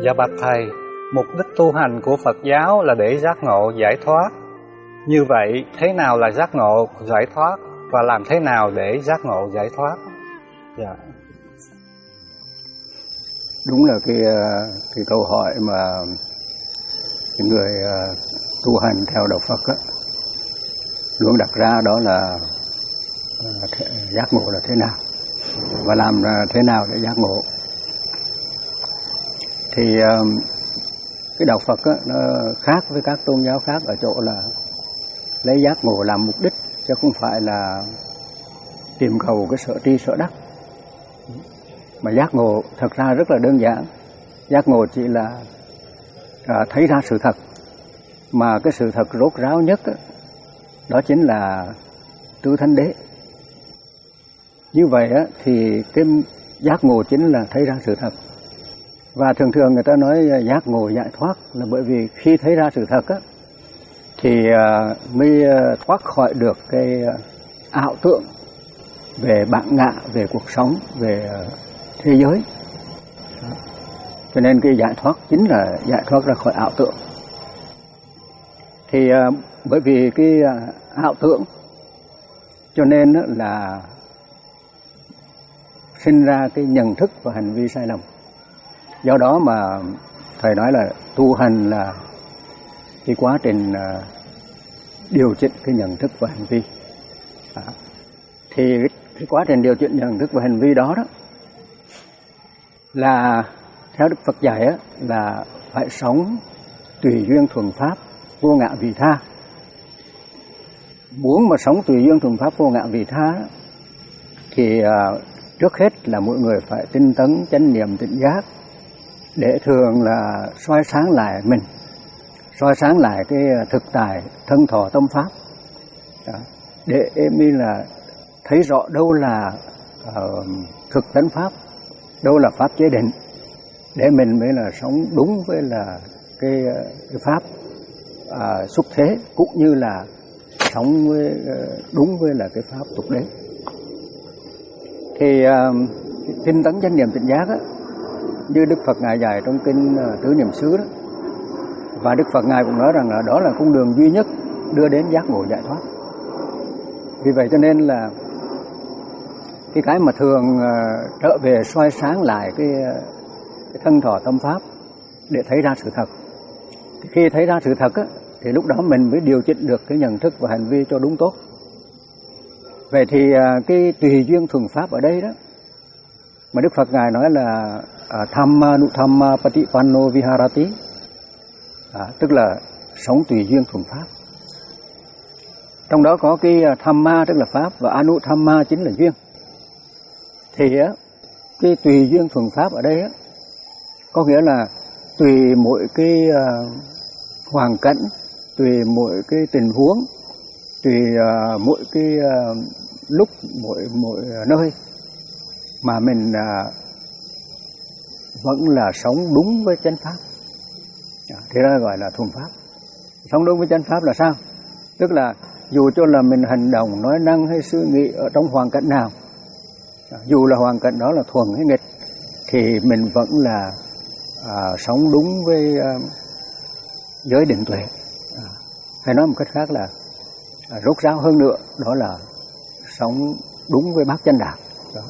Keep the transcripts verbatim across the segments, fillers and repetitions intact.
Dạ bạch Thầy, mục đích tu hành của Phật giáo là để giác ngộ, giải thoát. Như vậy, thế nào là giác ngộ, giải thoát và làm thế nào để giác ngộ, giải thoát? Dạ. Đúng là cái, cái câu hỏi mà cái người tu hành theo đạo Phật á, luôn đặt ra đó là giác ngộ là thế nào và làm thế nào để giác ngộ. Thì cái đạo Phật á, nó khác với các tôn giáo khác ở chỗ là lấy giác ngộ làm mục đích, chứ không phải là tìm cầu cái sở tri sở đắc. Mà giác ngộ thật ra rất là đơn giản. Giác ngộ chỉ là à, thấy ra sự thật, mà cái sự thật rốt ráo nhất á, đó chính là tứ thánh đế. Như vậy á, thì cái giác ngộ chính là thấy ra sự thật. Và thường thường người ta nói giác ngộ giải thoát là bởi vì khi thấy ra sự thật á, thì uh, mới uh, thoát khỏi được cái uh, ảo tưởng về bản ngã, về cuộc sống, về uh, thế giới. Cho nên cái giải thoát chính là giải thoát ra khỏi ảo tưởng. Thì uh, bởi vì cái uh, ảo tưởng cho nên uh, là sinh ra cái nhận thức và hành vi sai lầm. Do đó mà Thầy nói là tu hành là cái quá trình uh, điều chỉnh cái nhận thức và hành vi. À, thì cái, cái quá trình điều chỉnh nhận thức và hành vi đó đó là theo Đức Phật dạy á, là phải sống tùy duyên thuần pháp, vô ngã vị tha. Muốn mà sống tùy duyên thuần pháp, vô ngã vị tha đó, thì uh, trước hết là mỗi người phải tinh tấn chánh niệm tỉnh giác, để thường là soi sáng lại mình, soi sáng lại cái thực tại thân thọ tâm pháp. Đó. Để mới là thấy rõ đâu là uh, thực tánh pháp, đâu là pháp chế định, để mình mới là sống đúng với là cái, cái pháp uh, xuất thế, cũng như là sống với, uh, đúng với là cái pháp tục đế. Thì uh, tinh tấn chánh niệm tỉnh giác á, như Đức Phật Ngài dạy trong kinh uh, Tứ Niệm xứ đó, và Đức Phật Ngài cũng nói rằng là đó là con đường duy nhất đưa đến giác ngộ giải thoát. Vì vậy cho nên là cái cái mà thường uh, trở về soi sáng lại cái, uh, cái thân thọ tâm pháp để thấy ra sự thật. Khi thấy ra sự thật á, thì lúc đó mình mới điều chỉnh được cái nhận thức và hành vi cho đúng tốt. Vậy thì uh, cái tùy duyên thuần pháp ở đây đó, mà Đức Phật Ngài nói là uh, Thamma Nuthamma Patipanno Viharati, à, tức là sống tùy duyên thuần pháp. Trong đó có cái Thamma tức là pháp, và Anuthamma chính là duyên. Thì á, cái tùy duyên thuần pháp ở đây á, có nghĩa là tùy mỗi cái uh, hoàn cảnh, tùy mỗi cái tình huống, tùy uh, mỗi cái uh, lúc, mỗi mỗi nơi mà mình uh, vẫn là sống đúng với chánh pháp. Thế đó gọi là thuần pháp. Sống đúng với chánh pháp là sao? Tức là dù cho là mình hành động, nói năng hay suy nghĩ ở trong hoàn cảnh nào, dù là hoàn cảnh đó là thuần hay nghịch, thì mình vẫn là à, sống đúng với à, giới định tuệ. À, hay nói một cách khác là à, rốt ráo hơn nữa, đó là sống đúng với bát chánh đạo. Đó.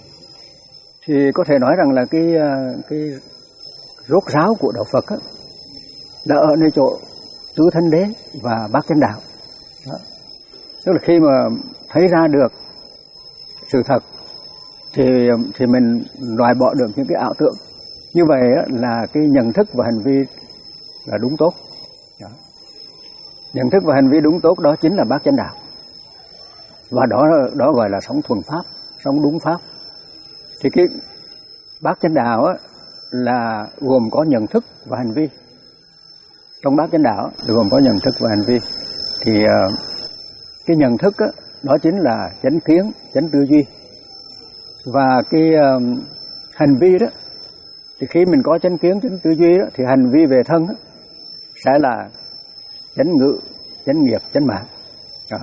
Thì có thể nói rằng là cái cái rốt ráo của đạo Phật á, đã ở nơi chỗ tứ thánh đế và bát chánh đạo. Đó. Tức là khi mà thấy ra được sự thật thì thì mình loại bỏ được những cái ảo tưởng. Như vậy á, là cái nhận thức và hành vi là đúng tốt. Đó. Nhận thức và hành vi đúng tốt đó chính là bát chánh đạo. Và đó đó gọi là sống thuần pháp, sống đúng pháp. Thì cái bát chánh đạo á, là gồm có nhận thức và hành vi. Trong bát chánh đạo gồm có nhận thức và hành vi. Thì uh, cái nhận thức á, đó chính là chánh kiến, chánh tư duy. Và cái uh, hành vi đó, thì khi mình có chánh kiến, chánh tư duy đó, thì hành vi về thân đó, sẽ là chánh ngữ, chánh nghiệp, chánh mạng. Đó.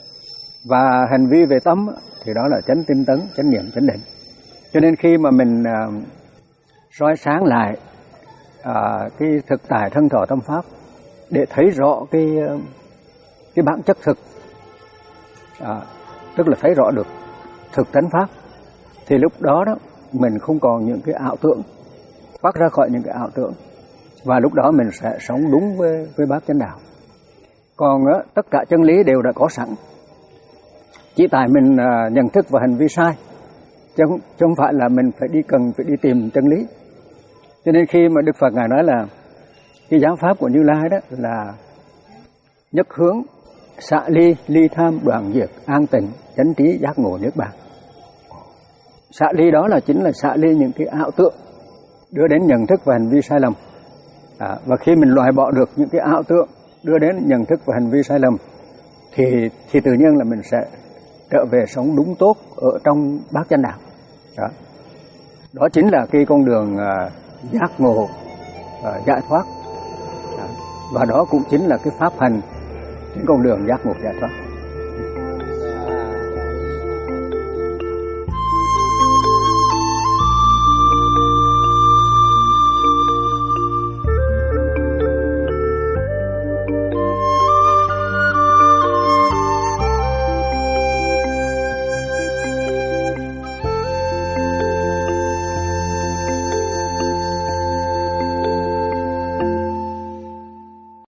Và hành vi về tâm đó, thì đó là chánh tinh tấn, chánh niệm, chánh định. Cho nên khi mà mình uh, soi sáng lại à, cái thực tại thân thọ tâm pháp để thấy rõ cái cái bản chất thực, à, tức là thấy rõ được thực tánh pháp, thì lúc đó đó mình không còn những cái ảo tưởng, thoát ra khỏi những cái ảo tưởng, và lúc đó mình sẽ sống đúng với với bát chánh đạo. Còn á, tất cả chân lý đều đã có sẵn, chỉ tại mình à, nhận thức và hành vi sai, chứ không, chứ không phải là mình phải đi cần phải đi tìm chân lý. Cho nên khi mà Đức Phật Ngài nói là cái giáo pháp của Như Lai đó là nhất hướng, xạ ly, ly tham, đoạn diệt, an tịnh, chánh trí, giác ngộ, niết bàn. Xạ ly đó là chính là xạ ly những cái ảo tưởng đưa đến nhận thức và hành vi sai lầm. À, và khi mình loại bỏ được những cái ảo tưởng đưa đến nhận thức và hành vi sai lầm thì thì tự nhiên là mình sẽ trở về sống đúng tốt ở trong bát chánh đạo. Đó, đó chính là cái con đường uh, giác ngộ, uh, giải thoát. Đó. Và đó cũng chính là cái pháp hành trên con đường giác ngộ giải thoát.